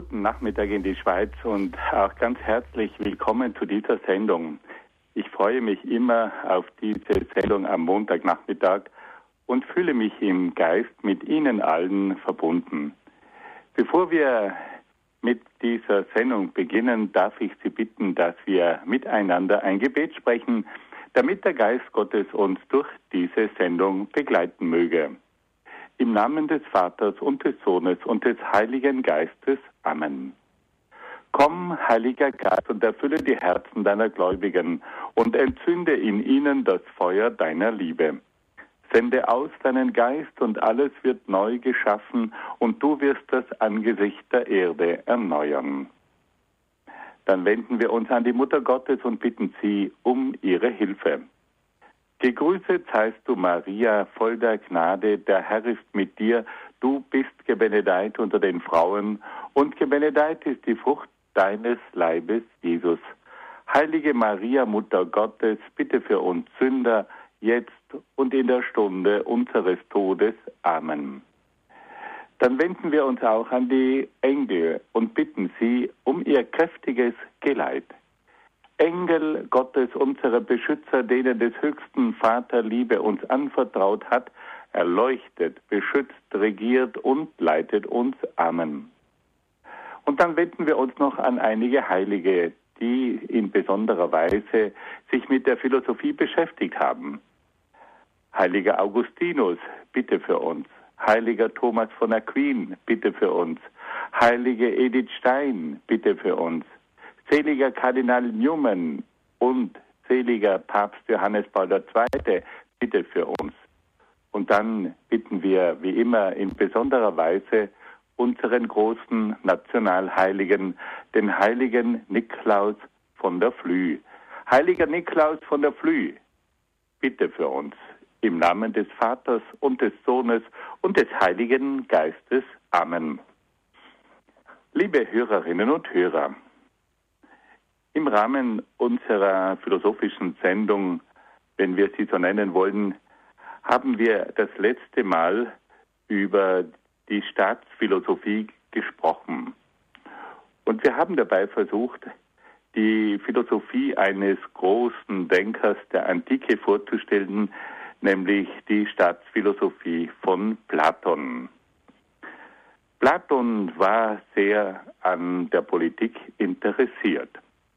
Guten Nachmittag in die Schweiz und auch ganz herzlich willkommen zu dieser Sendung. Ich freue mich immer auf diese Sendung am Montagnachmittag und fühle mich im Geist mit Ihnen allen verbunden. Bevor wir mit dieser Sendung beginnen, darf ich Sie bitten, dass wir miteinander ein Gebet sprechen, damit der Geist Gottes uns durch diese Sendung begleiten möge. Im Namen des Vaters und des Sohnes und des Heiligen Geistes. Amen. Komm, Heiliger Geist, und erfülle die Herzen deiner Gläubigen und entzünde in ihnen das Feuer deiner Liebe. Sende aus deinen Geist und alles wird neu geschaffen und du wirst das Angesicht der Erde erneuern. Dann wenden wir uns an die Mutter Gottes und bitten sie um ihre Hilfe. Gegrüßet seist du, Maria, voll der Gnade, der Herr ist mit dir. Du bist gebenedeit unter den Frauen und gebenedeit ist die Frucht deines Leibes, Jesus. Heilige Maria, Mutter Gottes, bitte für uns Sünder, jetzt und in der Stunde unseres Todes. Amen. Dann wenden wir uns auch an die Engel und bitten sie um ihr kräftiges Geleit. Engel Gottes, unsere Beschützer, denen des höchsten Vater Liebe uns anvertraut hat, erleuchtet, beschützt, regiert und leitet uns. Amen. Und dann wenden wir uns noch an einige Heilige, die in besonderer Weise sich mit der Philosophie beschäftigt haben. Heiliger Augustinus, bitte für uns. Heiliger Thomas von Aquin, bitte für uns. Heilige Edith Stein, bitte für uns. Seliger Kardinal Newman und seliger Papst Johannes Paul II, bitte für uns. Und dann bitten wir, wie immer, in besonderer Weise unseren großen Nationalheiligen, den heiligen Niklaus von der Flüe. Heiliger Niklaus von der Flüe, bitte für uns. Im Namen des Vaters und des Sohnes und des Heiligen Geistes. Amen. Liebe Hörerinnen und Hörer, im Rahmen unserer philosophischen Sendung, wenn wir sie so nennen wollen, haben wir das letzte Mal über die Staatsphilosophie gesprochen. Und wir haben dabei versucht, die Philosophie eines großen Denkers der Antike vorzustellen, nämlich die Staatsphilosophie von Platon. Platon war sehr an der Politik interessiert.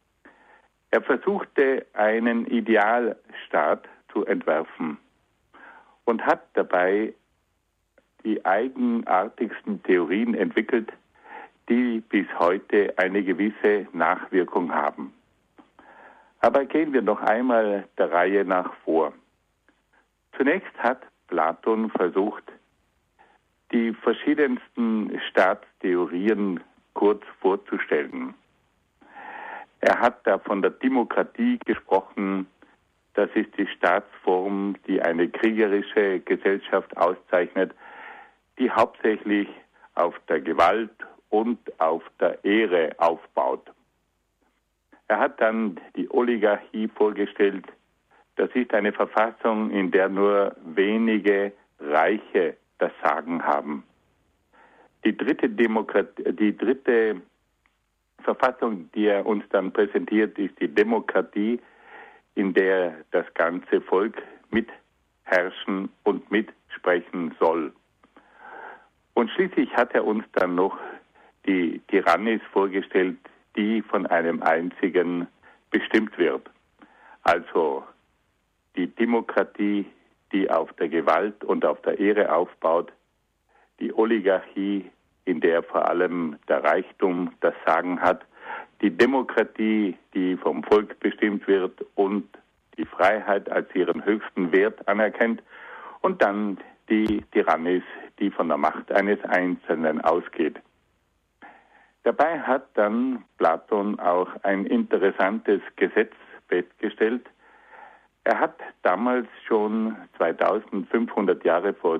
Er versuchte, einen Idealstaat zu entwerfen und hat dabei die eigenartigsten Theorien entwickelt, die bis heute eine gewisse Nachwirkung haben. Aber gehen wir noch einmal der Reihe nach vor. Zunächst hat Platon versucht, die verschiedensten Staatstheorien kurz vorzustellen. Er hat da von der Demokratie gesprochen. Das ist die Staatsform, die eine kriegerische Gesellschaft auszeichnet, die hauptsächlich auf der Gewalt und auf der Ehre aufbaut. Er hat dann die Oligarchie vorgestellt. Das ist eine Verfassung, in der nur wenige Reiche das Sagen haben. Die dritte Verfassung, die er uns dann präsentiert, ist die Demokratie, in der das ganze Volk mitherrschen und mitsprechen soll. Und schließlich hat er uns dann noch die Tyrannis vorgestellt, die von einem einzigen bestimmt wird. Also die Demokratie, die auf der Gewalt und auf der Ehre aufbaut, die Oligarchie, in der vor allem der Reichtum das Sagen hat, die Demokratie, die vom Volk bestimmt wird und die Freiheit als ihren höchsten Wert anerkennt, und dann die Tyrannis, die von der Macht eines Einzelnen ausgeht. Dabei hat dann Platon auch ein interessantes Gesetz festgestellt. Er hat damals schon 2500 Jahre vor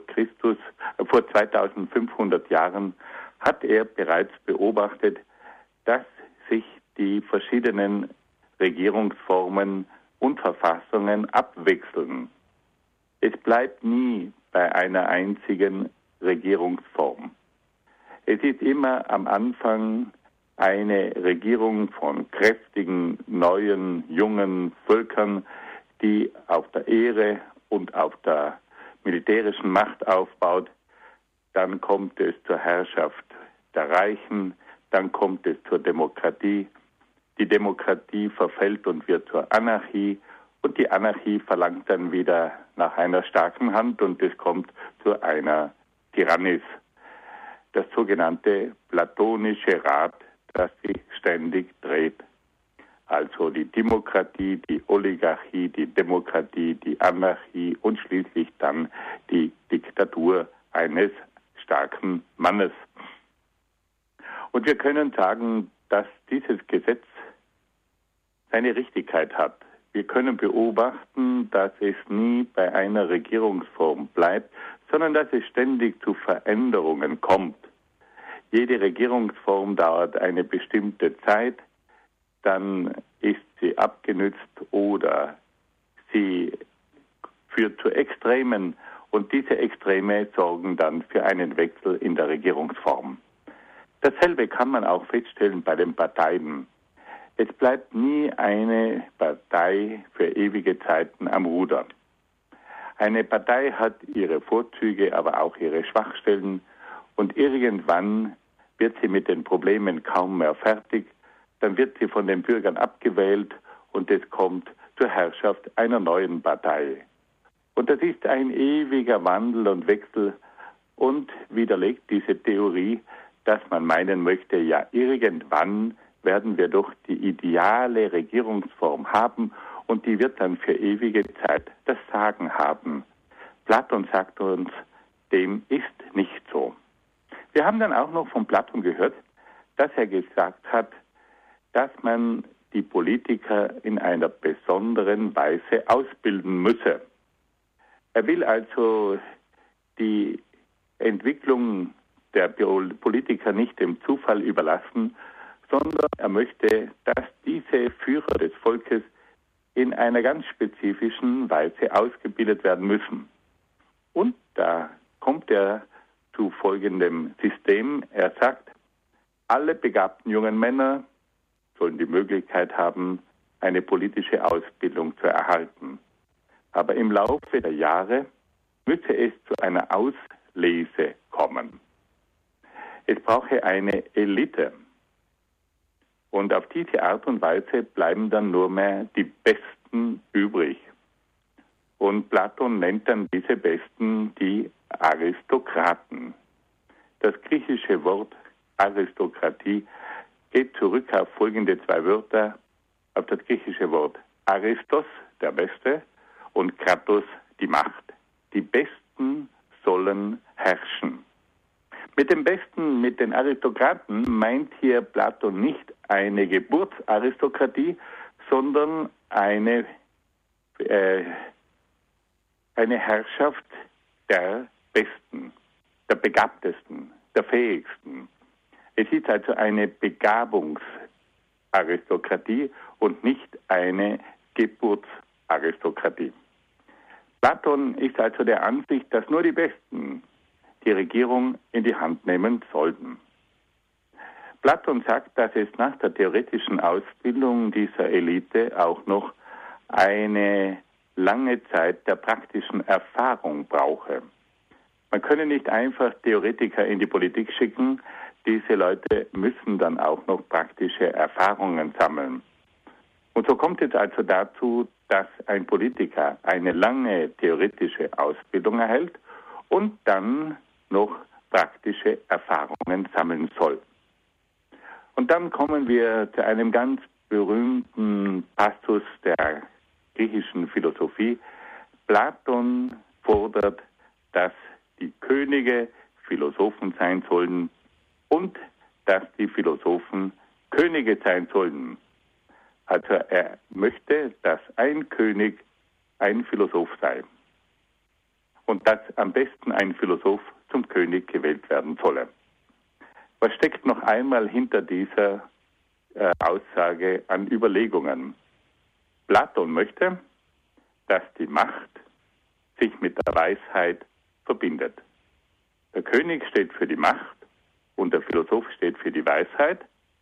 2500 Jahren hat er bereits beobachtet, dass sich die verschiedenen Regierungsformen und Verfassungen abwechseln. Es bleibt nie bei einer einzigen Regierungsform. Es ist immer am Anfang eine Regierung von kräftigen, neuen, jungen Völkern, die auf der Ehre und auf der militärischen Macht aufbaut. Dann kommt es zur Herrschaft der Reichen, dann kommt es zur Demokratie. Die Demokratie verfällt und wird zur Anarchie und die Anarchie verlangt dann wieder nach einer starken Hand und es kommt zu einer Tyrannis. Das sogenannte platonische Rad, das sich ständig dreht. Also die Demokratie, die Oligarchie, die Demokratie, die Anarchie und schließlich dann die Diktatur eines starken Mannes. Und wir können sagen, dass dieses Gesetz seine Richtigkeit hat. Wir können beobachten, dass es nie bei einer Regierungsform bleibt, sondern dass es ständig zu Veränderungen kommt. Jede Regierungsform dauert eine bestimmte Zeit, dann ist sie abgenützt oder sie führt zu Extremen und diese Extreme sorgen dann für einen Wechsel in der Regierungsform. Dasselbe kann man auch feststellen bei den Parteien. Es bleibt nie eine Partei für ewige Zeiten am Ruder. Eine Partei hat ihre Vorzüge, aber auch ihre Schwachstellen und irgendwann wird sie mit den Problemen kaum mehr fertig, dann wird sie von den Bürgern abgewählt und es kommt zur Herrschaft einer neuen Partei. Und das ist ein ewiger Wandel und Wechsel und widerlegt diese Theorie, dass man meinen möchte, ja irgendwann werden wir doch die ideale Regierungsform haben und die wird dann für ewige Zeit das Sagen haben. Platon sagt uns, dem ist nicht so. Wir haben dann auch noch von Platon gehört, dass er gesagt hat, dass man die Politiker in einer besonderen Weise ausbilden müsse. Er will also die Entwicklung der Politiker nicht dem Zufall überlassen, sondern er möchte, dass diese Führer des Volkes in einer ganz spezifischen Weise ausgebildet werden müssen. Und da kommt er zu folgendem System. Er sagt, alle begabten jungen Männer sollen die Möglichkeit haben, eine politische Ausbildung zu erhalten. Aber im Laufe der Jahre müsse es zu einer Auslese kommen. Es brauche eine Elite. Und auf diese Art und Weise bleiben dann nur mehr die Besten übrig. Und Platon nennt dann diese Besten die Aristokraten. Das griechische Wort Aristokratie geht zurück auf folgende zwei Wörter, auf das griechische Wort Aristos, der Beste, und Kratos, die Macht. Die Besten sollen herrschen. Mit dem Besten, mit den Aristokraten, meint hier Platon nicht eine Geburtsaristokratie, sondern eine Herrschaft der Besten, der Begabtesten, der Fähigsten. Es ist also eine Begabungsaristokratie und nicht eine Geburtsaristokratie. Platon ist also der Ansicht, dass nur die Besten die Regierung in die Hand nehmen sollten. Platon sagt, dass es nach der theoretischen Ausbildung dieser Elite auch noch eine lange Zeit der praktischen Erfahrung brauche. Man könne nicht einfach Theoretiker in die Politik schicken, diese Leute müssen dann auch noch praktische Erfahrungen sammeln. Und so kommt es also dazu, dass ein Politiker eine lange theoretische Ausbildung erhält und dann noch praktische Erfahrungen sammeln soll. Und dann kommen wir zu einem ganz berühmten Passus der griechischen Philosophie. Platon fordert, dass die Könige Philosophen sein sollen und dass die Philosophen Könige sein sollen. Also er möchte, dass ein König ein Philosoph sei und dass am besten ein Philosoph zum König gewählt werden solle. Was steckt noch einmal hinter dieser Aussage an Überlegungen? Platon möchte, dass die Macht sich mit der Weisheit verbindet. Der König steht für die Macht und der Philosoph steht für die Weisheit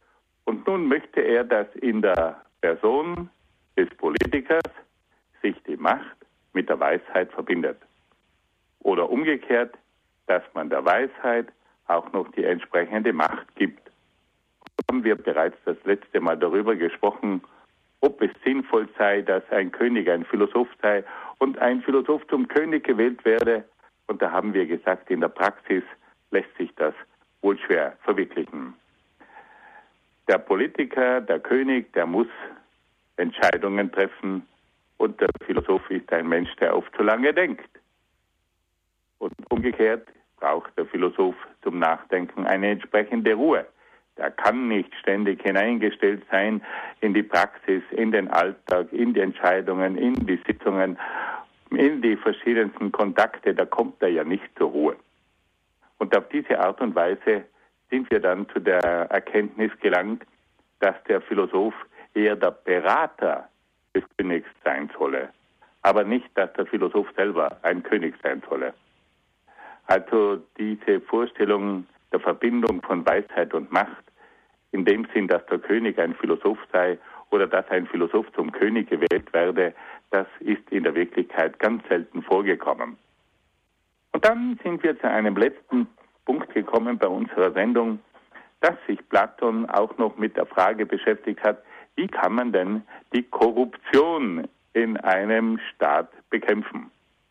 Und nun möchte er, dass in der Person des Politikers sich die Macht mit der Weisheit verbindet. Oder umgekehrt, dass man der Weisheit auch noch die entsprechende Macht gibt. Haben wir bereits das letzte Mal darüber gesprochen, ob es sinnvoll sei, dass ein König ein Philosoph sei und ein Philosoph zum König gewählt werde. Und da haben wir gesagt, in der Praxis lässt sich das wohl schwer verwirklichen. Der Politiker, der König, der muss Entscheidungen treffen und der Philosoph ist ein Mensch, der oft zu lange denkt. Und umgekehrt braucht der Philosoph zum Nachdenken eine entsprechende Ruhe. Der kann nicht ständig hineingestellt sein in die Praxis, in den Alltag, in die Entscheidungen, in die Sitzungen, in die verschiedensten Kontakte. Da kommt er ja nicht zur Ruhe. Und auf diese Art und Weise sind wir dann zu der Erkenntnis gelangt, dass der Philosoph eher der Berater des Königs sein solle, aber nicht, dass der Philosoph selber ein König sein solle. Also diese Vorstellung der Verbindung von Weisheit und Macht, in dem Sinn, dass der König ein Philosoph sei oder dass ein Philosoph zum König gewählt werde, das ist in der Wirklichkeit ganz selten vorgekommen. Und dann sind wir zu einem letzten Punkt gekommen bei unserer Sendung, dass sich Platon auch noch mit der Frage beschäftigt hat, wie kann man denn die Korruption in einem Staat bekämpfen?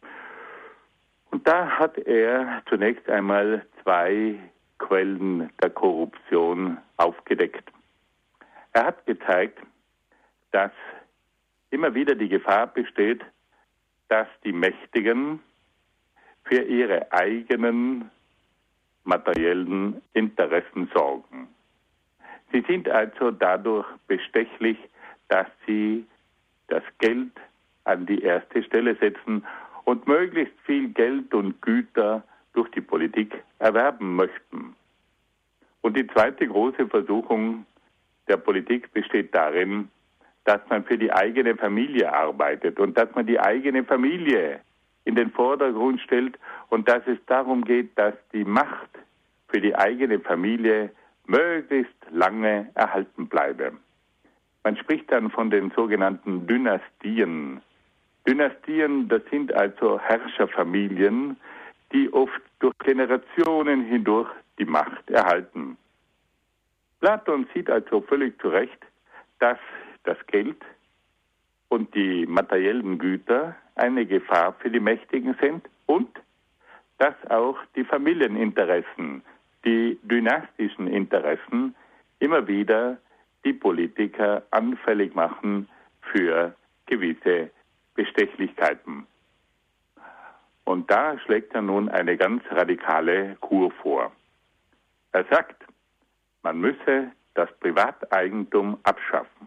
Und da hat er zunächst einmal zwei Quellen der Korruption aufgedeckt. Er hat gezeigt, dass immer wieder die Gefahr besteht, dass die Mächtigen für ihre eigenen materiellen Interessen sorgen. Sie sind also dadurch bestechlich, dass sie das Geld an die erste Stelle setzen und möglichst viel Geld und Güter durch die Politik erwerben möchten. Und die zweite große Versuchung der Politik besteht darin, dass man für die eigene Familie arbeitet und dass man die eigene Familie in den Vordergrund stellt und dass es darum geht, dass die Macht für die eigene Familie möglichst lange erhalten bleibe. Man spricht dann von den sogenannten Dynastien. Dynastien, das sind also Herrscherfamilien, die oft durch Generationen hindurch die Macht erhalten. Platon sieht also völlig zu Recht, dass das Geld und die materiellen Güter eine Gefahr für die Mächtigen sind und dass auch die Familieninteressen, die dynastischen Interessen immer wieder die Politiker anfällig machen für gewisse Bestechlichkeiten. Und da schlägt er nun eine ganz radikale Kur vor. Er sagt, man müsse das Privateigentum abschaffen.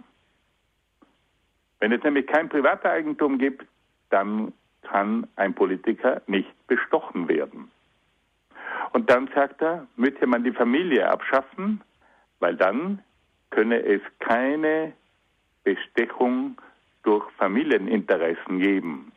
Wenn es nämlich kein Privateigentum gibt, dann kann ein Politiker nicht bestochen werden. Und dann sagt er, müsse man die Familie abschaffen, weil dann könne es keine Bestechung durch Familieninteressen geben.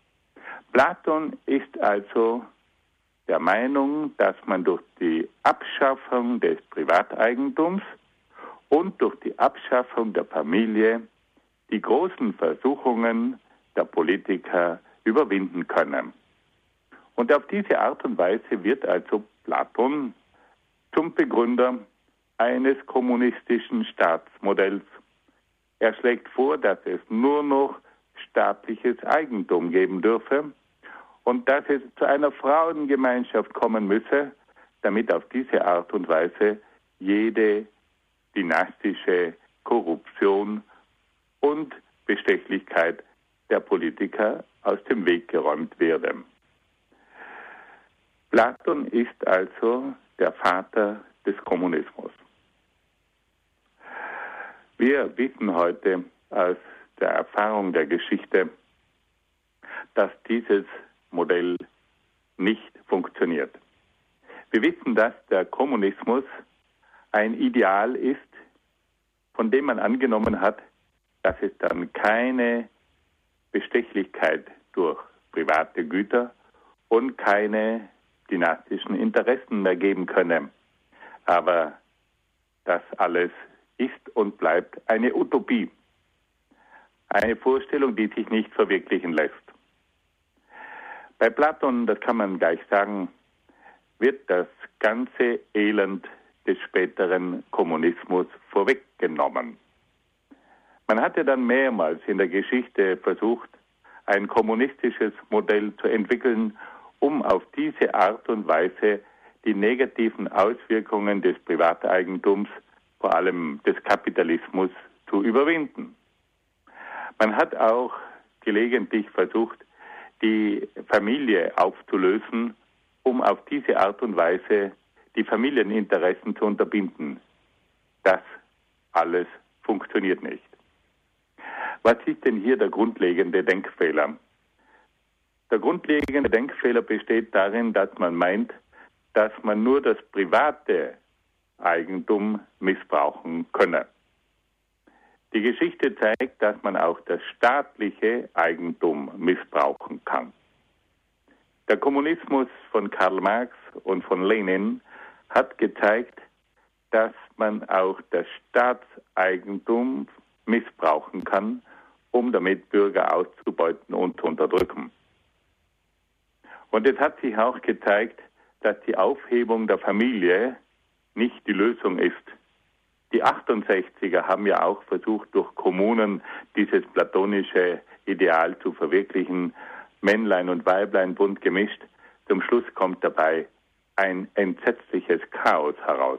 Platon ist also der Meinung, dass man durch die Abschaffung des Privateigentums und durch die Abschaffung der Familie die großen Versuchungen der Politiker überwinden könne. Und auf diese Art und Weise wird also Platon zum Begründer eines kommunistischen Staatsmodells. Er schlägt vor, dass es nur noch staatliches Eigentum geben dürfe und dass es zu einer Frauengemeinschaft kommen müsse, damit auf diese Art und Weise jede dynastische Korruption und Bestechlichkeit der Politiker aus dem Weg geräumt werde. Platon ist also der Vater des Kommunismus. Wir wissen heute aus der Erfahrung der Geschichte, dass dieses Modell nicht funktioniert. Wir wissen, dass der Kommunismus ein Ideal ist, von dem man angenommen hat, dass es dann keine Bestechlichkeit durch private Güter und keine dynastischen Interessen mehr geben könne. Aber das alles ist und bleibt eine Utopie. Eine Vorstellung, die sich nicht verwirklichen lässt. Bei Platon, das kann man gleich sagen, wird das ganze Elend des späteren Kommunismus vorweggenommen. Man hatte dann mehrmals in der Geschichte versucht, ein kommunistisches Modell zu entwickeln, um auf diese Art und Weise die negativen Auswirkungen des Privateigentums, vor allem des Kapitalismus, zu überwinden. Man hat auch gelegentlich versucht, die Familie aufzulösen, um auf diese Art und Weise die Familieninteressen zu unterbinden. Das alles funktioniert nicht. Was ist denn hier der grundlegende Denkfehler? Der grundlegende Denkfehler besteht darin, dass man meint, dass man nur das private Eigentum missbrauchen könne. Die Geschichte zeigt, dass man auch das staatliche Eigentum missbrauchen kann. Der Kommunismus von Karl Marx und von Lenin hat gezeigt, dass man auch das Staatseigentum missbrauchen kann, um damit Bürger auszubeuten und zu unterdrücken. Und es hat sich auch gezeigt, dass die Aufhebung der Familie nicht die Lösung ist. Die 68er haben ja auch versucht, durch Kommunen dieses platonische Ideal zu verwirklichen. Männlein und Weiblein bunt gemischt. Zum Schluss kommt dabei ein entsetzliches Chaos heraus.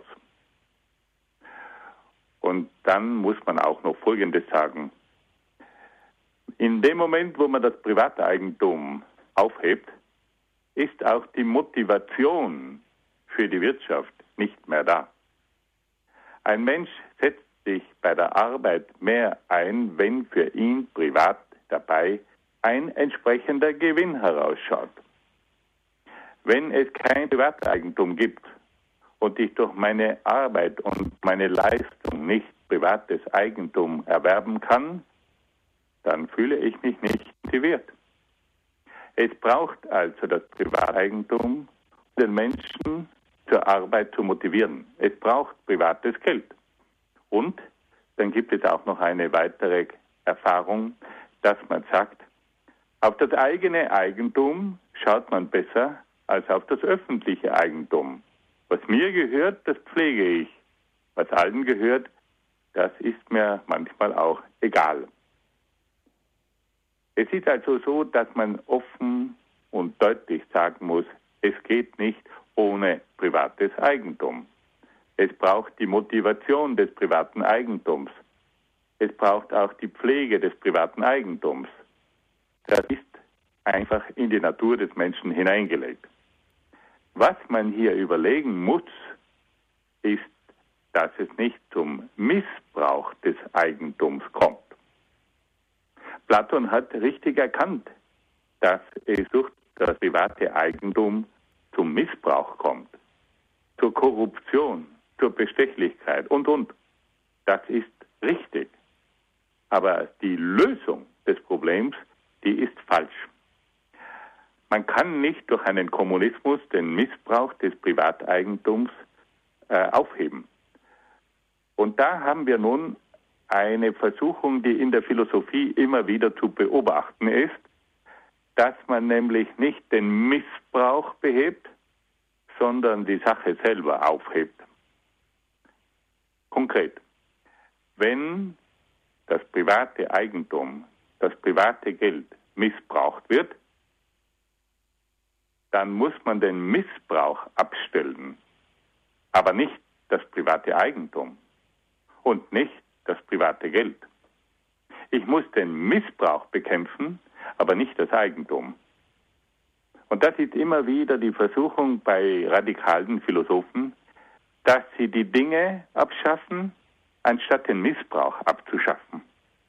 Und dann muss man auch noch Folgendes sagen. In dem Moment, wo man das Privateigentum aufhebt, ist auch die Motivation für die Wirtschaft nicht mehr da. Ein Mensch setzt sich bei der Arbeit mehr ein, wenn für ihn privat dabei ein entsprechender Gewinn herausschaut. Wenn es kein Privateigentum gibt und ich durch meine Arbeit und meine Leistung nicht privates Eigentum erwerben kann, dann fühle ich mich nicht motiviert. Es braucht also das Privateigentum, um den Menschen zur Arbeit zu motivieren. Es braucht privates Geld. Und dann gibt es auch noch eine weitere Erfahrung, dass man sagt, auf das eigene Eigentum schaut man besser als auf das öffentliche Eigentum. Was mir gehört, das pflege ich. Was allen gehört, das ist mir manchmal auch egal. Es ist also so, dass man offen und deutlich sagen muss, es geht nicht ohne privates Eigentum. Es braucht die Motivation des privaten Eigentums. Es braucht auch die Pflege des privaten Eigentums. Das ist einfach in die Natur des Menschen hineingelegt. Was man hier überlegen muss, ist, dass es nicht zum Missbrauch des Eigentums kommt. Platon hat richtig erkannt, dass es durch das private Eigentum zum Missbrauch kommt, zur Korruption, zur Bestechlichkeit und. Das ist richtig. Aber die Lösung des Problems, die ist falsch. Man kann nicht durch einen Kommunismus den Missbrauch des Privateigentums aufheben. Und da haben wir nun eine Versuchung, die in der Philosophie immer wieder zu beobachten ist, dass man nämlich nicht den Missbrauch behebt, sondern die Sache selber aufhebt. Konkret, wenn das private Eigentum, das private Geld missbraucht wird, dann muss man den Missbrauch abstellen, aber nicht das private Eigentum und nicht das private Geld. Ich muss den Missbrauch bekämpfen, aber nicht das Eigentum. Und das ist immer wieder die Versuchung bei radikalen Philosophen, dass sie die Dinge abschaffen, anstatt den Missbrauch abzuschaffen.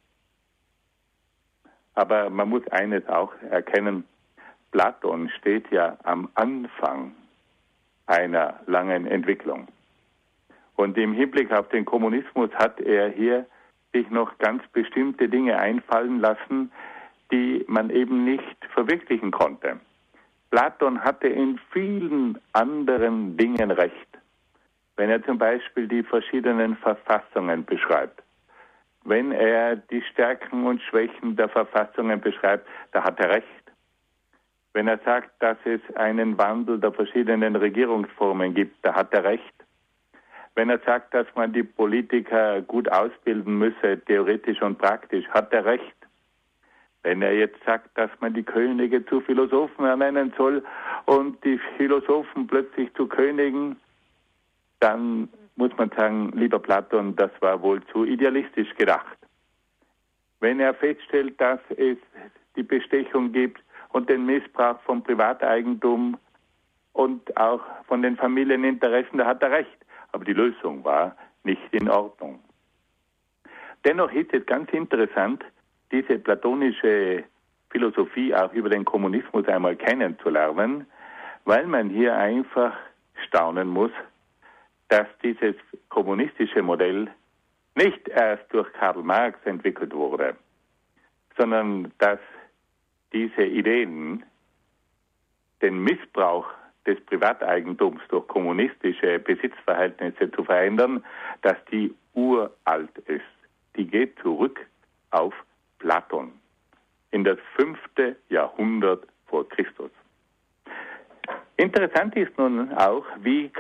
Aber man muss eines auch erkennen, Platon steht ja am Anfang einer langen Entwicklung. Und im Hinblick auf den Kommunismus hat er hier sich noch ganz bestimmte Dinge einfallen lassen, die man eben nicht verwirklichen konnte. Platon hatte in vielen anderen Dingen recht. wenn er zum Beispiel die verschiedenen Verfassungen beschreibt, wenn er die Stärken und Schwächen der Verfassungen beschreibt, da hat er recht. Wenn er sagt, dass es einen Wandel der verschiedenen Regierungsformen gibt, da hat er recht. Wenn er sagt, dass man die Politiker gut ausbilden müsse, theoretisch und praktisch, hat er recht. Wenn er jetzt sagt, dass man die Könige zu Philosophen ernennen soll und die Philosophen plötzlich zu Königen, dann muss man sagen, lieber Platon, das war wohl zu idealistisch gedacht. Wenn er feststellt, dass es die Bestechung gibt und den Missbrauch von Privateigentum und auch von den Familieninteressen, da hat er recht. Aber die Lösung war nicht in Ordnung. Dennoch ist es ganz interessant, diese platonische Philosophie auch über den Kommunismus einmal kennenzulernen, weil man hier einfach staunen muss, dass dieses kommunistische Modell nicht erst durch Karl Marx entwickelt wurde, sondern dass diese Ideen, den Missbrauch des Privateigentums durch kommunistische Besitzverhältnisse zu verändern, dass die uralt ist. Die geht zurück auf Platon in das 5. Jahrhundert vor Christus. Interessant ist nun auch, wie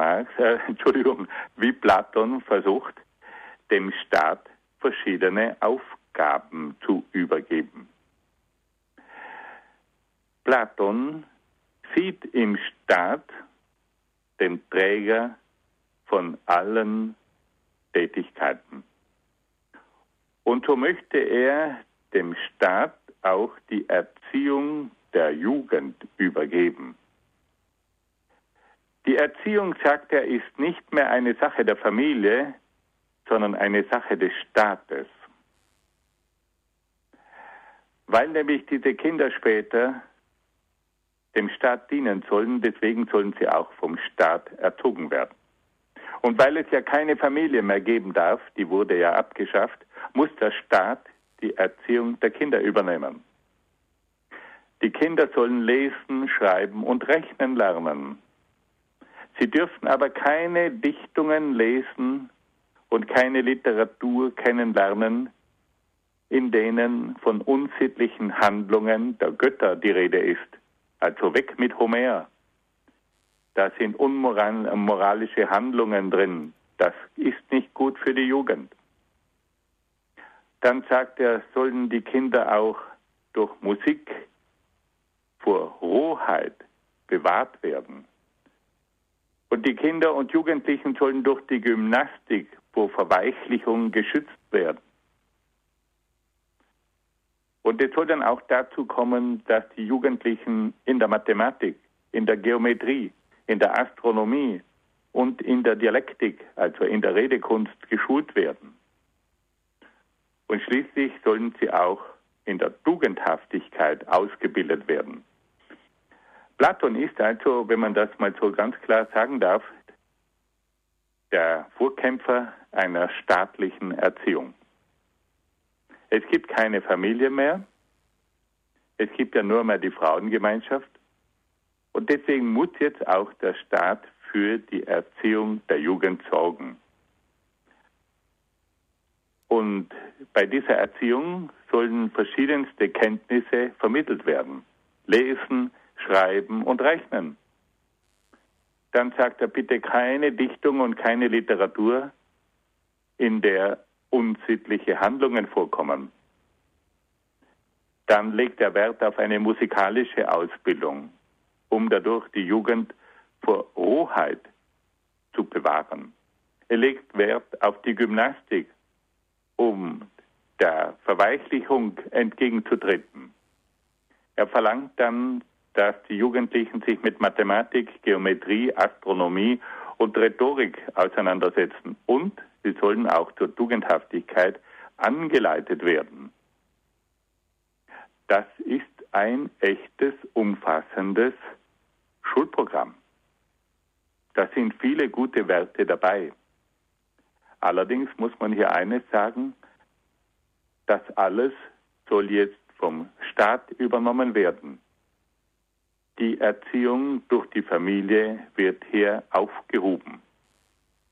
wie Platon versucht, dem Staat verschiedene Aufgaben zu übergeben. Platon sieht im Staat den Träger von allen Tätigkeiten. Und so möchte er dem Staat auch die Erziehung der Jugend übergeben. Die Erziehung, sagt er, ist nicht mehr eine Sache der Familie, sondern eine Sache des Staates. Weil nämlich diese Kinder später dem Staat dienen sollen, deswegen sollen sie auch vom Staat erzogen werden. Und weil es ja keine Familie mehr geben darf, die wurde ja abgeschafft, muss der Staat die Erziehung der Kinder übernehmen. Die Kinder sollen lesen, schreiben und rechnen lernen. Sie dürfen aber keine Dichtungen lesen und keine Literatur kennenlernen, in denen von unsittlichen Handlungen der Götter die Rede ist. Also weg mit Homer. Da sind unmoralische Handlungen drin. Das ist nicht gut für die Jugend. Dann sagt er, sollen die Kinder auch durch Musik vor Rohheit bewahrt werden. Und die Kinder und Jugendlichen sollen durch die Gymnastik vor Verweichlichung geschützt werden. Und es soll dann auch dazu kommen, dass die Jugendlichen in der Mathematik, in der Geometrie, in der Astronomie und in der Dialektik, also in der Redekunst, geschult werden. Und schließlich sollen sie auch in der Tugendhaftigkeit ausgebildet werden. Platon ist also, wenn man das mal so ganz klar sagen darf, der Vorkämpfer einer staatlichen Erziehung. Es gibt keine Familie mehr, es gibt ja nur mehr die Frauengemeinschaft und deswegen muss jetzt auch der Staat für die Erziehung der Jugend sorgen. Und bei dieser Erziehung sollen verschiedenste Kenntnisse vermittelt werden. Lesen, Schreiben und Rechnen. Dann sagt er bitte keine Dichtung und keine Literatur, in der unsittliche Handlungen vorkommen. Dann legt er Wert auf eine musikalische Ausbildung, um dadurch die Jugend vor Rohheit zu bewahren. Er legt Wert auf die Gymnastik, um der Verweichlichung entgegenzutreten. Er verlangt dann, dass die Jugendlichen sich mit Mathematik, Geometrie, Astronomie und Rhetorik auseinandersetzen und sie sollen auch zur Tugendhaftigkeit angeleitet werden. Das ist ein echtes, umfassendes Schulprogramm. Da sind viele gute Werte dabei. Allerdings muss man hier eines sagen, das alles soll jetzt vom Staat übernommen werden. Die Erziehung durch die Familie wird hier aufgehoben.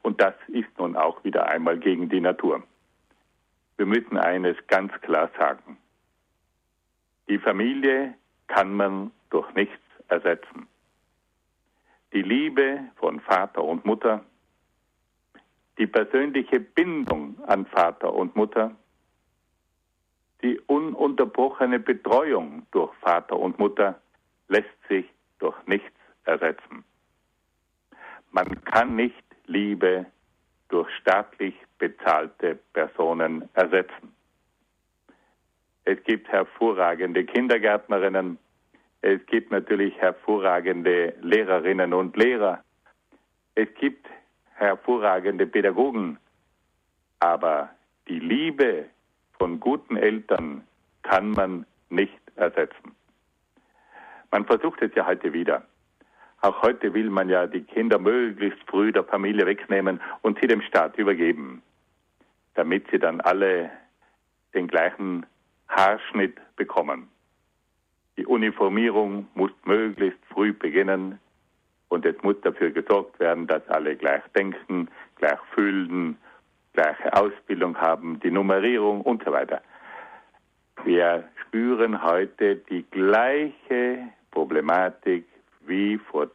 Und das ist nun auch wieder einmal gegen die Natur. Wir müssen eines ganz klar sagen. Die Familie kann man durch nichts ersetzen. Die Liebe von Vater und Mutter, die persönliche Bindung an Vater und Mutter, die ununterbrochene Betreuung durch Vater und Mutter lässt sich durch nichts ersetzen. Man kann nicht Liebe durch staatlich bezahlte Personen ersetzen. Es gibt hervorragende Kindergärtnerinnen, es gibt natürlich hervorragende Lehrerinnen und Lehrer, es gibt hervorragende Pädagogen, aber die Liebe von guten Eltern kann man nicht ersetzen. Man versucht es ja heute wieder. Auch heute will man ja die Kinder möglichst früh der Familie wegnehmen und sie dem Staat übergeben, damit sie dann alle den gleichen Haarschnitt bekommen. Die Uniformierung muss möglichst früh beginnen und es muss dafür gesorgt werden, dass alle gleich denken, gleich fühlen, gleiche Ausbildung haben, die Nummerierung und so weiter. Wir spüren heute die gleiche Problematik wie vor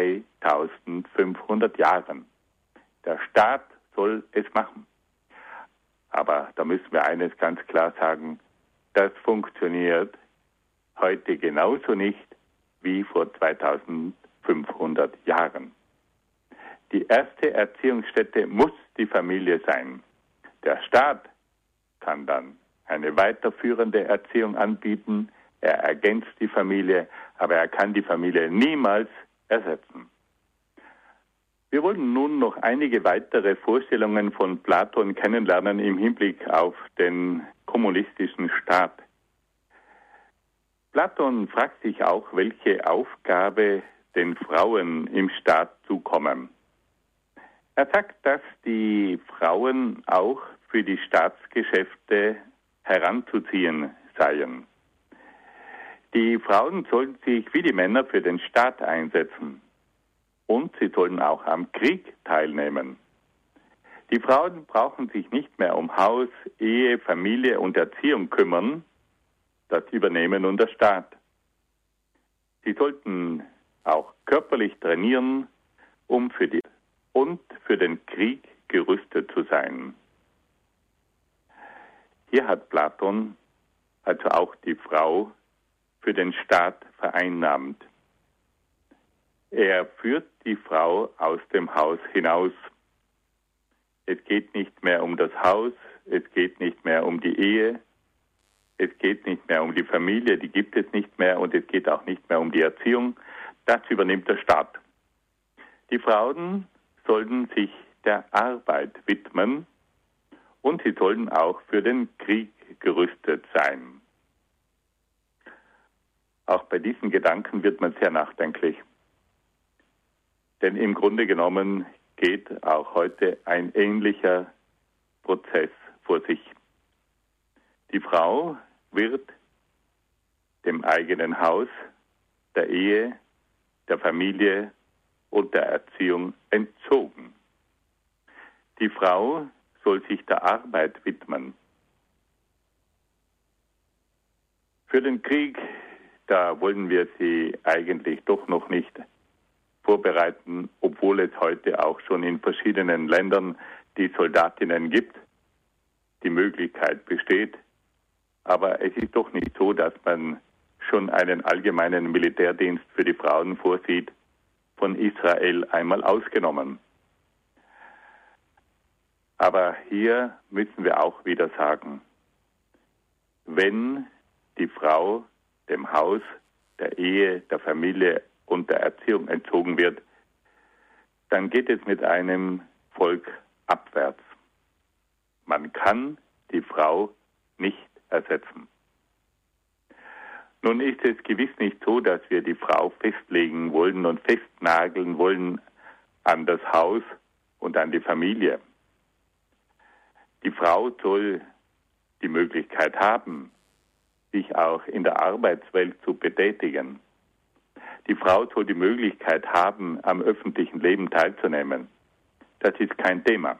2500 Jahren. Der Staat soll es machen. Aber da müssen wir eines ganz klar sagen, das funktioniert heute genauso nicht wie vor 2500 Jahren. Die erste Erziehungsstätte muss die Familie sein. Der Staat kann dann eine weiterführende Erziehung anbieten. Er ergänzt die Familie, aber er kann die Familie niemals ersetzen. Wir wollen nun noch einige weitere Vorstellungen von Platon kennenlernen im Hinblick auf den kommunistischen Staat. Platon fragt sich auch, welche Aufgabe den Frauen im Staat zukommen. Er sagt, dass die Frauen auch für die Staatsgeschäfte heranzuziehen seien. Die Frauen sollten sich wie die Männer für den Staat einsetzen und sie sollen auch am Krieg teilnehmen. Die Frauen brauchen sich nicht mehr um Haus, Ehe, Familie und Erziehung kümmern, das übernehmen nun der Staat. Sie sollten auch körperlich trainieren, um für den Krieg gerüstet zu sein. Hier hat Platon also auch die Frau für den Staat vereinnahmt. Er führt die Frau aus dem Haus hinaus. Es geht nicht mehr um das Haus, es geht nicht mehr um die Ehe, es geht nicht mehr um die Familie, die gibt es nicht mehr und es geht auch nicht mehr um die Erziehung. Das übernimmt der Staat. Die Frauen sollten sich der Arbeit widmen und sie sollten auch für den Krieg gerüstet sein. Auch bei diesen Gedanken wird man sehr nachdenklich. Denn im Grunde genommen geht auch heute ein ähnlicher Prozess vor sich. Die Frau wird dem eigenen Haus, der Ehe, der Familie und der Erziehung entzogen. Die Frau soll sich der Arbeit widmen. Für den Krieg, da wollen wir sie eigentlich doch noch nicht vorbereiten, obwohl es heute auch schon in verschiedenen Ländern die Soldatinnen gibt. Die Möglichkeit besteht. Aber es ist doch nicht so, dass man schon einen allgemeinen Militärdienst für die Frauen vorsieht, von Israel einmal ausgenommen. Aber hier müssen wir auch wieder sagen, wenn die Frau dem Haus, der Ehe, der Familie und der Erziehung entzogen wird, dann geht es mit einem Volk abwärts. Man kann die Frau nicht ersetzen. Nun ist es gewiss nicht so, dass wir die Frau festlegen wollen und festnageln wollen an das Haus und an die Familie. Die Frau soll die Möglichkeit haben, sich auch in der Arbeitswelt zu betätigen. Die Frau soll die Möglichkeit haben, am öffentlichen Leben teilzunehmen. Das ist kein Thema.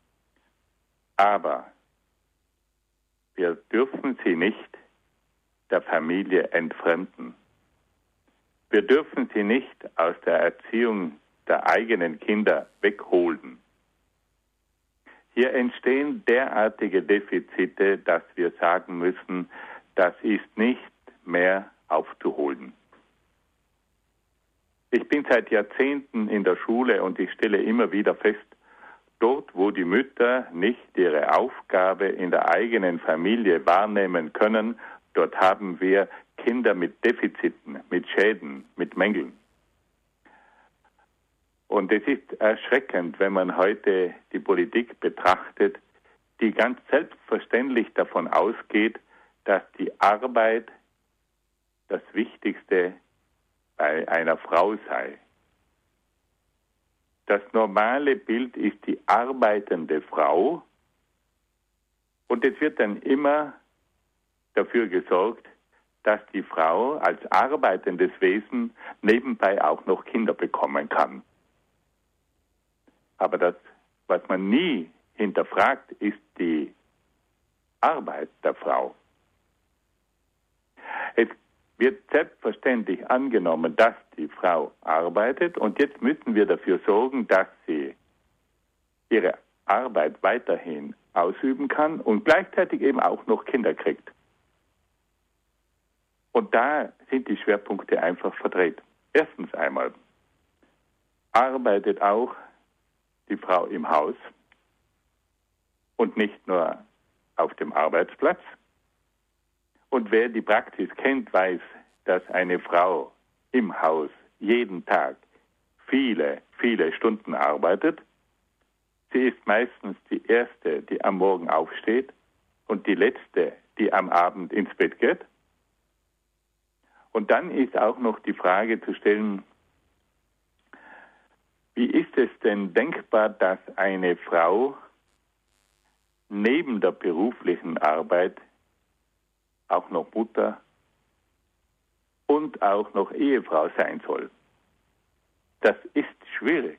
Aber wir dürfen sie nicht der Familie entfremden. Wir dürfen sie nicht aus der Erziehung der eigenen Kinder wegholen. Hier entstehen derartige Defizite, dass wir sagen müssen, das ist nicht mehr aufzuholen. Ich bin seit Jahrzehnten in der Schule und ich stelle immer wieder fest, dort, wo die Mütter nicht ihre Aufgabe in der eigenen Familie wahrnehmen können, dort haben wir Kinder mit Defiziten, mit Schäden, mit Mängeln. Und es ist erschreckend, wenn man heute die Politik betrachtet, die ganz selbstverständlich davon ausgeht, dass die Arbeit das Wichtigste bei einer Frau sei. Das normale Bild ist die arbeitende Frau und es wird dann immer dafür gesorgt, dass die Frau als arbeitendes Wesen nebenbei auch noch Kinder bekommen kann. Aber das, was man nie hinterfragt, ist die Arbeit der Frau. Es wird selbstverständlich angenommen, dass die Frau arbeitet und jetzt müssen wir dafür sorgen, dass sie ihre Arbeit weiterhin ausüben kann und gleichzeitig eben auch noch Kinder kriegt. Und da sind die Schwerpunkte einfach verdreht. Erstens einmal arbeitet auch die Frau im Haus und nicht nur auf dem Arbeitsplatz. Und wer die Praxis kennt, weiß, dass eine Frau im Haus jeden Tag viele, viele Stunden arbeitet. Sie ist meistens die Erste, die am Morgen aufsteht und die Letzte, die am Abend ins Bett geht. Und dann ist auch noch die Frage zu stellen, wie ist es denn denkbar, dass eine Frau neben der beruflichen Arbeit auch noch Mutter und auch noch Ehefrau sein soll? Das ist schwierig.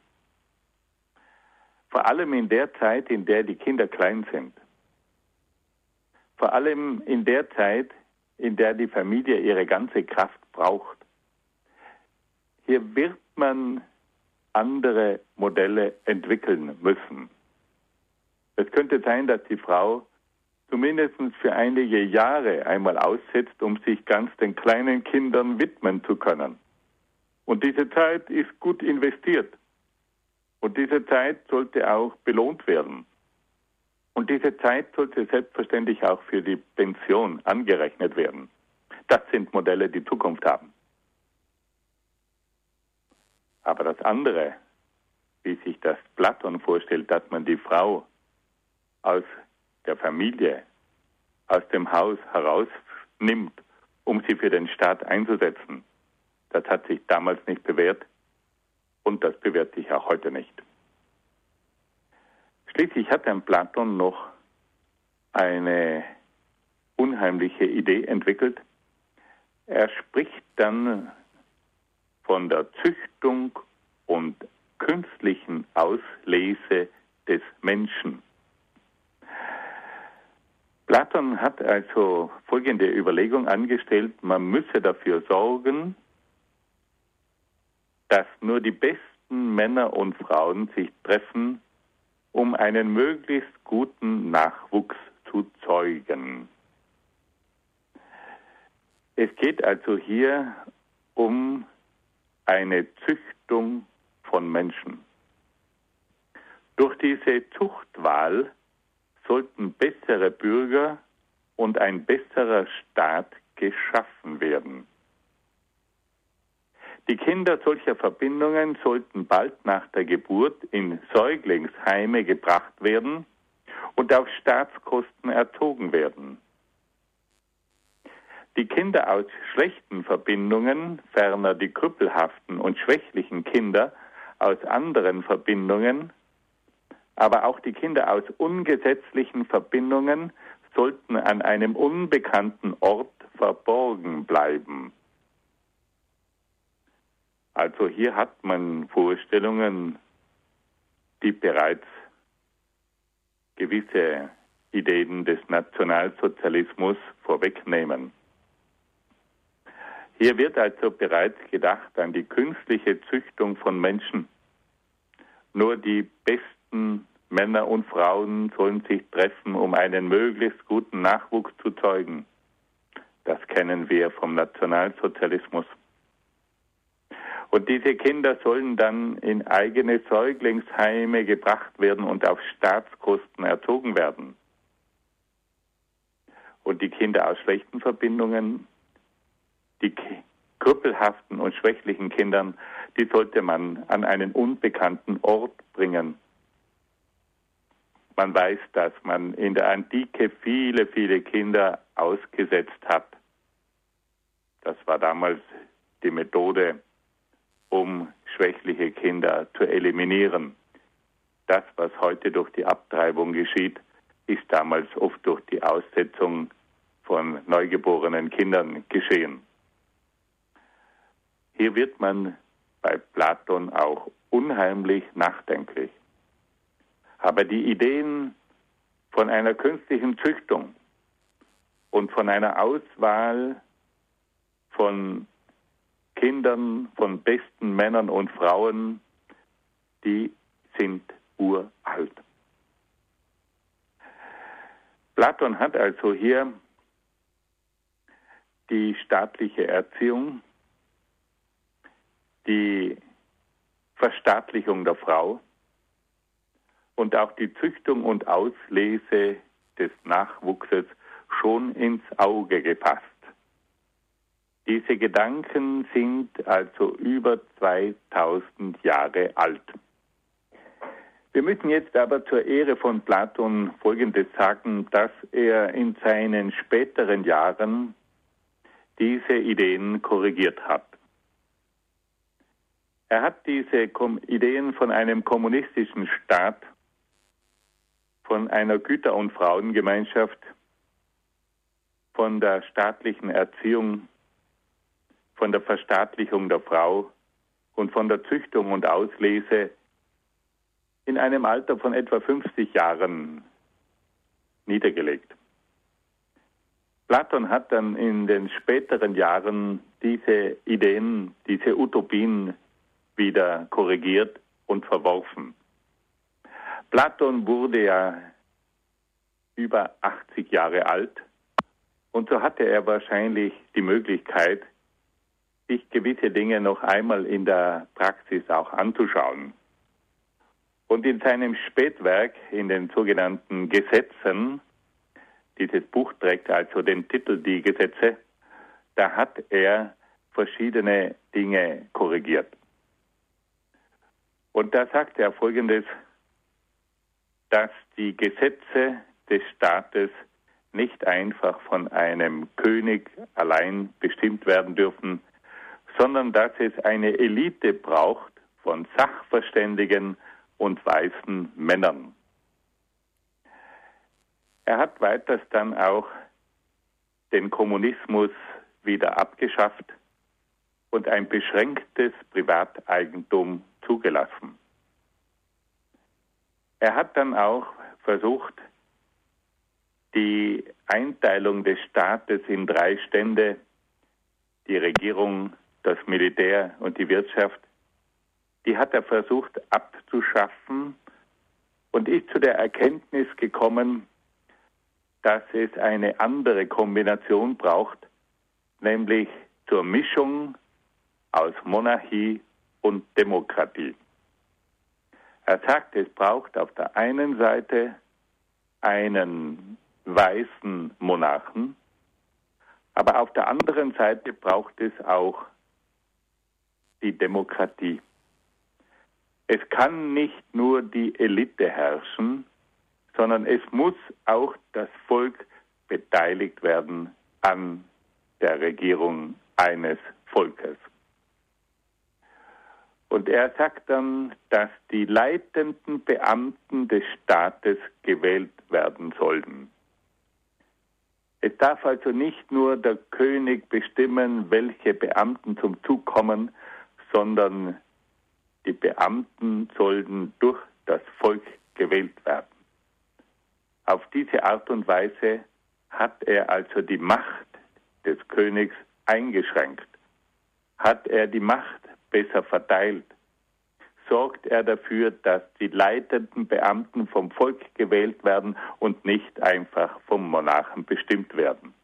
Vor allem in der Zeit, in der die Kinder klein sind. Vor allem in der Zeit, in der die Familie ihre ganze Kraft braucht. Hier wird man andere Modelle entwickeln müssen. Es könnte sein, dass die Frau zumindest für einige Jahre einmal aussetzt, um sich ganz den kleinen Kindern widmen zu können. Und diese Zeit ist gut investiert. Und diese Zeit sollte auch belohnt werden. Und diese Zeit sollte selbstverständlich auch für die Pension angerechnet werden. Das sind Modelle, die Zukunft haben. Aber das andere, wie sich das Platon vorstellt, dass man die Frau aus der Familie, aus dem Haus herausnimmt, um sie für den Staat einzusetzen, das hat sich damals nicht bewährt und das bewährt sich auch heute nicht. Schließlich hat ein Platon noch eine unheimliche Idee entwickelt. Er spricht dann von der Züchtung und künstlichen Auslese des Menschen. Platon hat also folgende Überlegung angestellt: Man müsse dafür sorgen, dass nur die besten Männer und Frauen sich treffen, um einen möglichst guten Nachwuchs zu zeugen. Es geht also hier um eine Züchtung von Menschen. Durch diese Zuchtwahl sollten bessere Bürger und ein besserer Staat geschaffen werden. Die Kinder solcher Verbindungen sollten bald nach der Geburt in Säuglingsheime gebracht werden und auf Staatskosten erzogen werden. Die Kinder aus schlechten Verbindungen, ferner die krüppelhaften und schwächlichen Kinder aus anderen Verbindungen, aber auch die Kinder aus ungesetzlichen Verbindungen sollten an einem unbekannten Ort verborgen bleiben. Also hier hat man Vorstellungen die bereits gewisse Ideen des Nationalsozialismus vorwegnehmen. Hier wird also bereits gedacht an die künstliche Züchtung von Menschen. Nur die besten Männer und Frauen sollen sich treffen, um einen möglichst guten Nachwuchs zu zeugen. Das kennen wir vom Nationalsozialismus. Und diese Kinder sollen dann in eigene Säuglingsheime gebracht werden und auf Staatskosten erzogen werden. Und die Kinder aus schlechten Verbindungen, die krüppelhaften und schwächlichen Kindern, die sollte man an einen unbekannten Ort bringen. Man weiß, dass man in der Antike viele, viele Kinder ausgesetzt hat. Das war damals die Methode, um schwächliche Kinder zu eliminieren. Das, was heute durch die Abtreibung geschieht, ist damals oft durch die Aussetzung von neugeborenen Kindern geschehen. Hier wird man bei Platon auch unheimlich nachdenklich. Aber die Ideen von einer künstlichen Züchtung und von einer Auswahl von Kindern, von besten Männern und Frauen, die sind uralt. Platon hat also hier die staatliche Erziehung, die Verstaatlichung der Frau und auch die Züchtung und Auslese des Nachwuchses schon ins Auge gefasst. Diese Gedanken sind also über 2000 Jahre alt. Wir müssen jetzt aber zur Ehre von Platon Folgendes sagen, dass er in seinen späteren Jahren diese Ideen korrigiert hat. Er hat diese Ideen von einem kommunistischen Staat, von einer Güter- und Frauengemeinschaft, von der staatlichen Erziehung, von der Verstaatlichung der Frau und von der Züchtung und Auslese in einem Alter von etwa 50 Jahren niedergelegt. Platon hat dann in den späteren Jahren diese Ideen, diese Utopien wieder korrigiert und verworfen. Platon wurde ja über 80 Jahre alt und so hatte er wahrscheinlich die Möglichkeit, sich gewisse Dinge noch einmal in der Praxis auch anzuschauen. Und in seinem Spätwerk, in den sogenannten Gesetzen, dieses Buch trägt also den Titel Die Gesetze, da hat er verschiedene Dinge korrigiert. Und da sagt er Folgendes, dass die Gesetze des Staates nicht einfach von einem König allein bestimmt werden dürfen, sondern dass es eine Elite braucht von Sachverständigen und weisen Männern. Er hat weiters dann auch den Kommunismus wieder abgeschafft und ein beschränktes Privateigentum zugelassen. Er hat dann auch versucht, die Einteilung des Staates in 3 Stände, die Regierung, das Militär und die Wirtschaft, die hat er versucht abzuschaffen und ist zu der Erkenntnis gekommen, dass es eine andere Kombination braucht, nämlich zur Mischung aus Monarchie und Demokratie. Er sagt, es braucht auf der einen Seite einen weisen Monarchen, aber auf der anderen Seite braucht es auch die Demokratie. Es kann nicht nur die Elite herrschen, sondern es muss auch das Volk beteiligt werden an der Regierung eines Volkes. Und er sagt dann, dass die leitenden Beamten des Staates gewählt werden sollten. Es darf also nicht nur der König bestimmen, welche Beamten zum Zug kommen, sondern die Beamten sollten durch das Volk gewählt werden. Auf diese Art und Weise hat er also die Macht des Königs eingeschränkt. Hat er die Macht besser verteilt? Sorgt er dafür, dass die leitenden Beamten vom Volk gewählt werden und nicht einfach vom Monarchen bestimmt werden?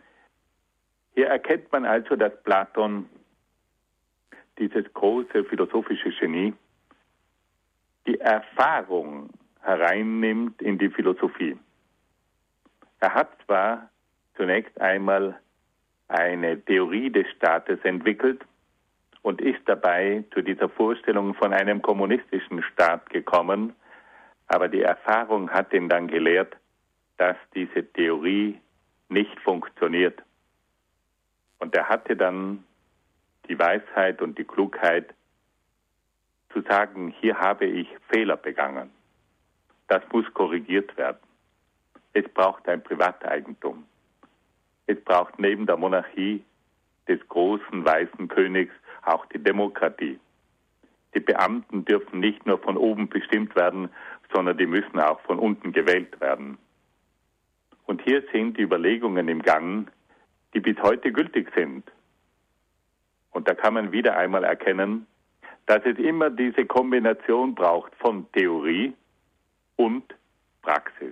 Hier erkennt man also, dass Platon, dieses große philosophische Genie, die Erfahrung hereinnimmt in die Philosophie. Er hat zwar zunächst einmal eine Theorie des Staates entwickelt und ist dabei zu dieser Vorstellung von einem kommunistischen Staat gekommen, aber die Erfahrung hat ihn dann gelehrt, dass diese Theorie nicht funktioniert. Und er hatte dann die Weisheit und die Klugheit zu sagen, hier habe ich Fehler begangen. Das muss korrigiert werden. Es braucht ein Privateigentum. Es braucht neben der Monarchie des großen weißen Königs auch die Demokratie. Die Beamten dürfen nicht nur von oben bestimmt werden, sondern die müssen auch von unten gewählt werden. Und hier sind die Überlegungen im Gang, die bis heute gültig sind. Und da kann man wieder einmal erkennen, dass es immer diese Kombination braucht von Theorie und Praxis.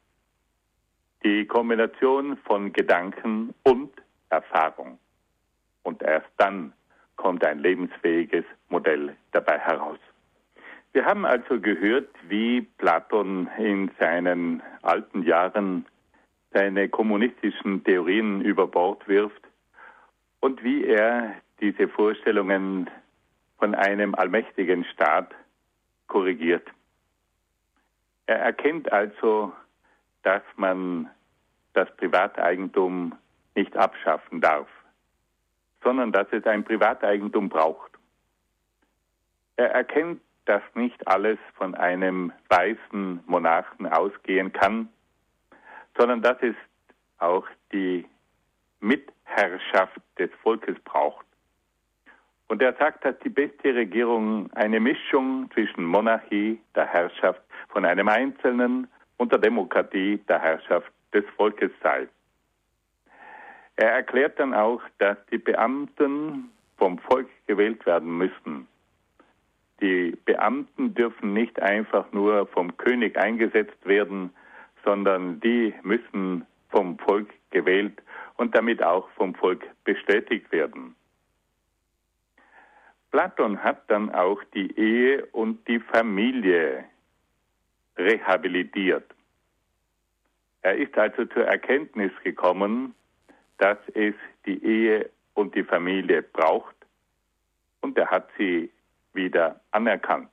Die Kombination von Gedanken und Erfahrung. Und erst dann kommt ein lebensfähiges Modell dabei heraus. Wir haben also gehört, wie Platon in seinen alten Jahren seine kommunistischen Theorien über Bord wirft und wie er diese Vorstellungen von einem allmächtigen Staat korrigiert. Er erkennt also, dass man das Privateigentum nicht abschaffen darf, sondern dass es ein Privateigentum braucht. Er erkennt, dass nicht alles von einem weißen Monarchen ausgehen kann, sondern dass es auch die Mitherrschaft des Volkes braucht. Und er sagt, dass die beste Regierung eine Mischung zwischen Monarchie, der Herrschaft von einem Einzelnen, und der Demokratie, der Herrschaft des Volkes sei. Er erklärt dann auch, dass die Beamten vom Volk gewählt werden müssen. Die Beamten dürfen nicht einfach nur vom König eingesetzt werden, sondern die müssen vom Volk gewählt und damit auch vom Volk bestätigt werden. Platon hat dann auch die Ehe und die Familie rehabilitiert. Er ist also zur Erkenntnis gekommen, dass es die Ehe und die Familie braucht, und er hat sie wieder anerkannt.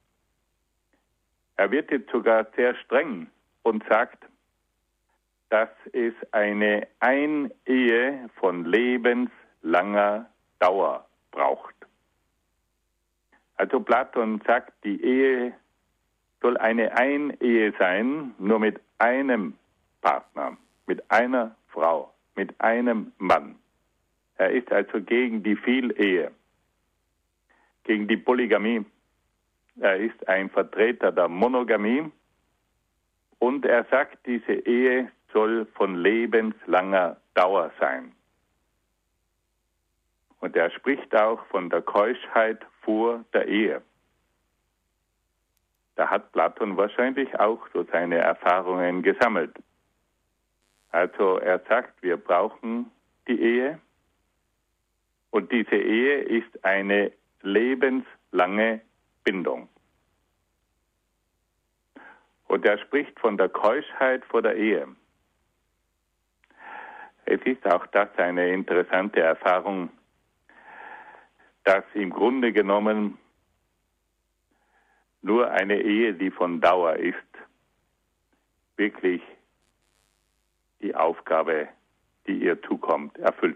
Er wird jetzt sogar sehr streng und sagt, dass es eine Einehe von lebenslanger Dauer braucht. Also Platon sagt, die Ehe soll eine Einehe sein, nur mit einem Partner, mit einer Frau, mit einem Mann. Er ist also gegen die Vielehe, gegen die Polygamie. Er ist ein Vertreter der Monogamie und er sagt, diese Ehe soll von lebenslanger Dauer sein. Und er spricht auch von der Keuschheit vor der Ehe. Da hat Platon wahrscheinlich auch so seine Erfahrungen gesammelt. Also er sagt, wir brauchen die Ehe und diese Ehe ist eine lebenslange Bindung. Und er spricht von der Keuschheit vor der Ehe. Es ist auch das eine interessante Erfahrung, dass im Grunde genommen nur eine Ehe, die von Dauer ist, wirklich die Aufgabe, die ihr zukommt, erfüllt.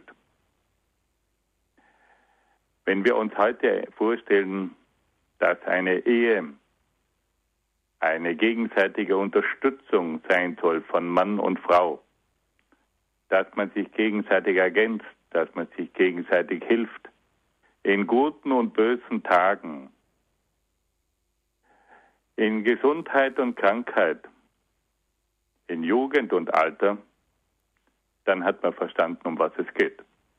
Wenn wir uns heute vorstellen, dass eine Ehe eine gegenseitige Unterstützung sein soll von Mann und Frau, dass man sich gegenseitig ergänzt, dass man sich gegenseitig hilft, in guten und bösen Tagen, in Gesundheit und Krankheit, in Jugend und Alter, dann hat man verstanden, um was es geht.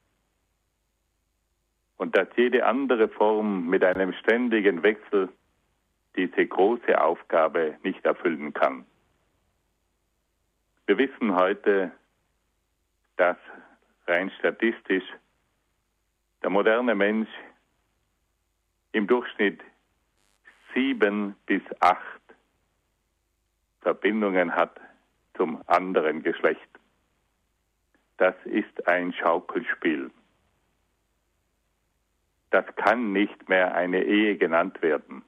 Und dass jede andere Form mit einem ständigen Wechsel diese große Aufgabe nicht erfüllen kann. Wir wissen heute, dass rein statistisch der moderne Mensch im Durchschnitt 7 bis 8 Verbindungen hat zum anderen Geschlecht. Das ist ein Schaukelspiel. Das kann nicht mehr eine Ehe genannt werden.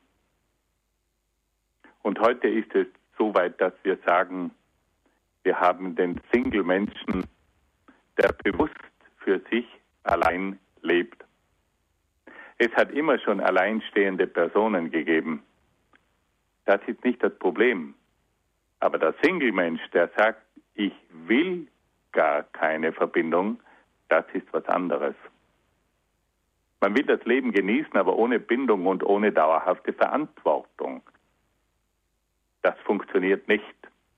Und heute ist es so weit, dass wir sagen, wir haben den Single-Menschen, der bewusst für sich allein lebt. Es hat immer schon alleinstehende Personen gegeben. Das ist nicht das Problem. Aber der Single-Mensch, der sagt, ich will gar keine Verbindung, das ist was anderes. Man will das Leben genießen, aber ohne Bindung und ohne dauerhafte Verantwortung. Das funktioniert nicht.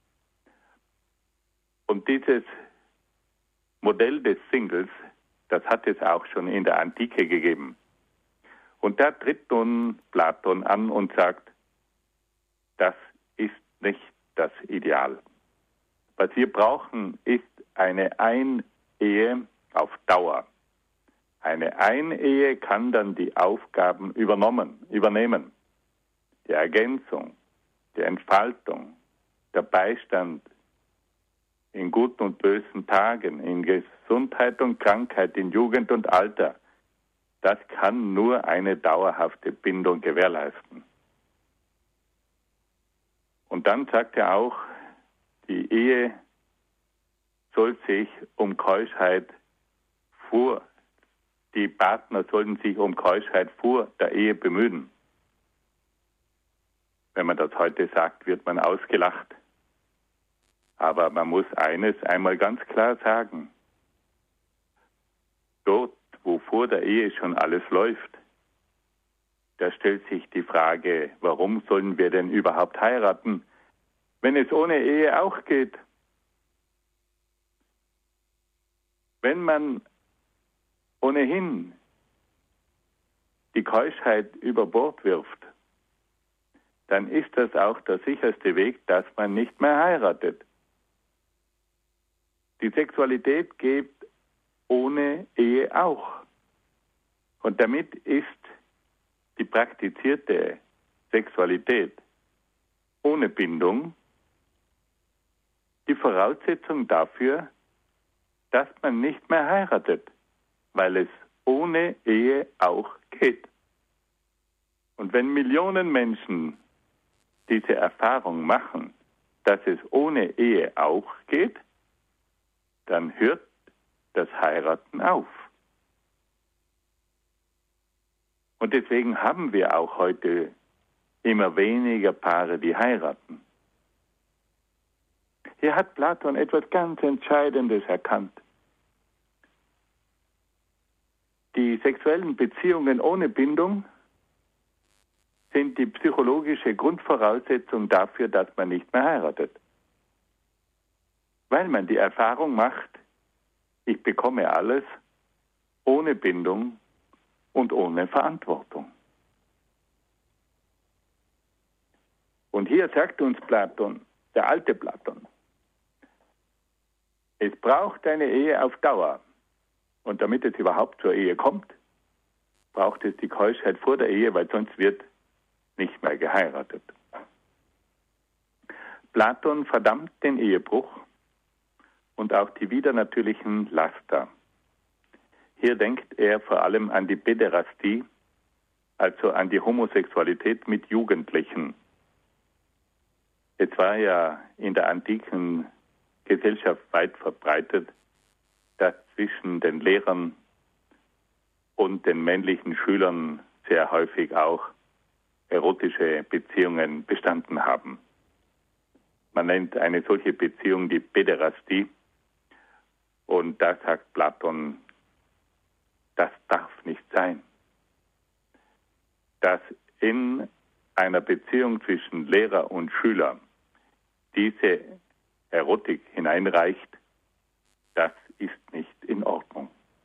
Und dieses Modell des Singles, das hat es auch schon in der Antike gegeben. Und da tritt nun Platon an und sagt, das ist nicht das Ideal. Was wir brauchen, ist eine Einehe auf Dauer. Eine Einehe kann dann die Aufgaben übernehmen. Die Ergänzung, die Entfaltung, der Beistand in guten und bösen Tagen, in Gesundheit und Krankheit, in Jugend und Alter. Das kann nur eine dauerhafte Bindung gewährleisten. Und dann sagt er auch, die Ehe soll sich um Keuschheit die Partner sollten sich um Keuschheit vor der Ehe bemühen. Wenn man das heute sagt, wird man ausgelacht. Aber man muss eines einmal ganz klar sagen. Dort, wo vor der Ehe schon alles läuft, da stellt sich die Frage, warum sollen wir denn überhaupt heiraten, wenn es ohne Ehe auch geht? Wenn man ohnehin die Keuschheit über Bord wirft, dann ist das auch der sicherste Weg, dass man nicht mehr heiratet. Die Sexualität geht ohne Ehe auch. Und damit ist die praktizierte Sexualität ohne Bindung die Voraussetzung dafür, dass man nicht mehr heiratet, weil es ohne Ehe auch geht. Und wenn Millionen Menschen diese Erfahrung machen, dass es ohne Ehe auch geht, dann hört das Heiraten auf. Und deswegen haben wir auch heute immer weniger Paare, die heiraten. Hier hat Platon etwas ganz Entscheidendes erkannt. Die sexuellen Beziehungen ohne Bindung sind die psychologische Grundvoraussetzung dafür, dass man nicht mehr heiratet. Weil man die Erfahrung macht, ich bekomme alles ohne Bindung und ohne Verantwortung. Und hier sagt uns Platon, der alte Platon, es braucht eine Ehe auf Dauer. Und damit es überhaupt zur Ehe kommt, braucht es die Keuschheit vor der Ehe, weil sonst wird nicht mehr geheiratet. Platon verdammt den Ehebruch und auch die widernatürlichen Laster. Hier denkt er vor allem an die Päderastie, also an die Homosexualität mit Jugendlichen. Es war ja in der antiken Gesellschaft weit verbreitet, dass zwischen den Lehrern und den männlichen Schülern sehr häufig auch erotische Beziehungen bestanden haben. Man nennt eine solche Beziehung die Päderastie. Und da sagt Platon, das darf nicht sein. Dass in einer Beziehung zwischen Lehrer und Schüler diese Erotik hineinreicht, das ist nicht in Ordnung.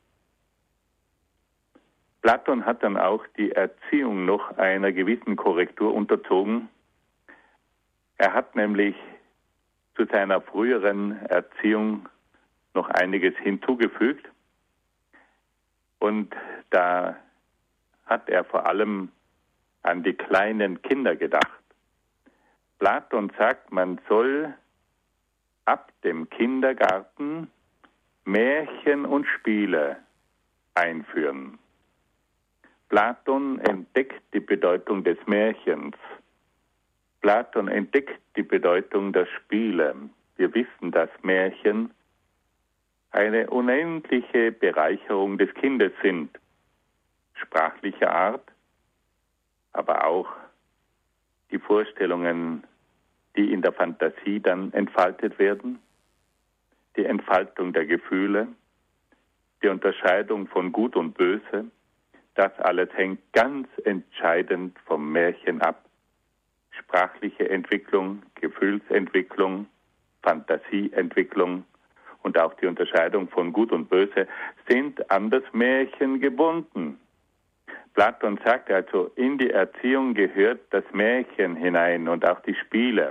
Platon hat dann auch die Erziehung noch einer gewissen Korrektur unterzogen. Er hat nämlich zu seiner früheren Erziehung noch einiges hinzugefügt. Und da hat er vor allem an die kleinen Kinder gedacht. Platon sagt, man soll ab dem Kindergarten Märchen und Spiele einführen. Platon entdeckt die Bedeutung des Märchens. Platon entdeckt die Bedeutung der Spiele. Wir wissen, dass Märchen eine unendliche Bereicherung des Kindes sind, sprachlicher Art, aber auch die Vorstellungen, die in der Fantasie dann entfaltet werden, die Entfaltung der Gefühle, die Unterscheidung von Gut und Böse, das alles hängt ganz entscheidend vom Märchen ab. Sprachliche Entwicklung, Gefühlsentwicklung, Fantasieentwicklung und auch die Unterscheidung von Gut und Böse sind an das Märchen gebunden. Platon sagt also, in die Erziehung gehört das Märchen hinein und auch die Spiele.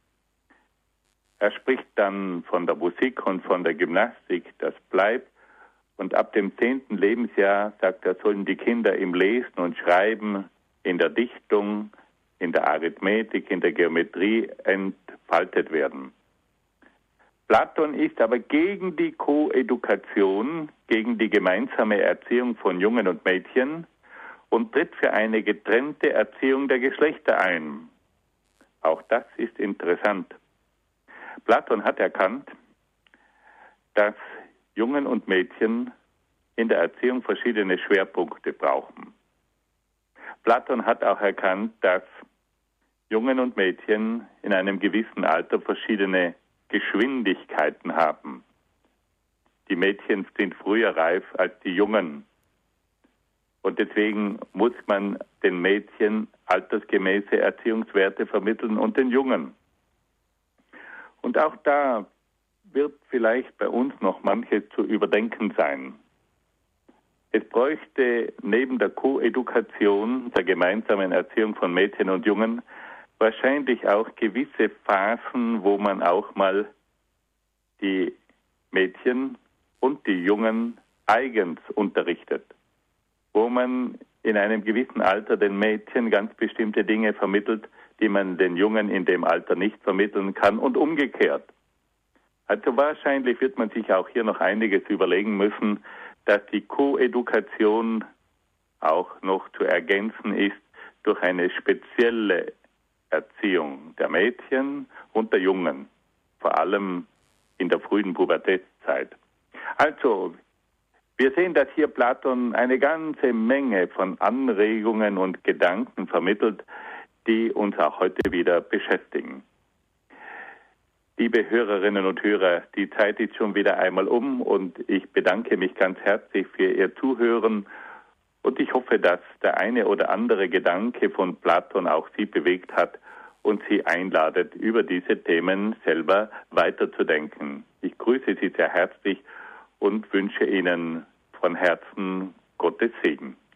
Er spricht dann von der Musik und von der Gymnastik, das bleibt. Und ab dem 10. Lebensjahr, sagt er, sollen die Kinder im Lesen und Schreiben, in der Dichtung, in der Arithmetik, in der Geometrie entfaltet werden. Platon ist aber gegen die Koedukation, gegen die gemeinsame Erziehung von Jungen und Mädchen und tritt für eine getrennte Erziehung der Geschlechter ein. Auch das ist interessant. Platon hat erkannt, dass Jungen und Mädchen in der Erziehung verschiedene Schwerpunkte brauchen. Platon hat auch erkannt, dass Jungen und Mädchen in einem gewissen Alter verschiedene Geschwindigkeiten haben. Die Mädchen sind früher reif als die Jungen. Und deswegen muss man den Mädchen altersgemäße Erziehungswerte vermitteln und den Jungen. Und auch da wird vielleicht bei uns noch manches zu überdenken sein. Es bräuchte neben der Koedukation, der gemeinsamen Erziehung von Mädchen und Jungen, wahrscheinlich auch gewisse Phasen, wo man auch mal die Mädchen und die Jungen eigens unterrichtet, wo man in einem gewissen Alter den Mädchen ganz bestimmte Dinge vermittelt, die man den Jungen in dem Alter nicht vermitteln kann und umgekehrt. Also wahrscheinlich wird man sich auch hier noch einiges überlegen müssen, dass die Koedukation auch noch zu ergänzen ist durch eine spezielle Erziehung der Mädchen und der Jungen, vor allem in der frühen Pubertätszeit. Also, wir sehen, dass hier Platon eine ganze Menge von Anregungen und Gedanken vermittelt, die uns auch heute wieder beschäftigen. Liebe Hörerinnen und Hörer, die Zeit ist schon wieder einmal um und ich bedanke mich ganz herzlich für Ihr Zuhören und ich hoffe, dass der eine oder andere Gedanke von Platon auch Sie bewegt hat und Sie einladet, über diese Themen selber weiterzudenken. Ich grüße Sie sehr herzlich und wünsche Ihnen von Herzen Gottes Segen.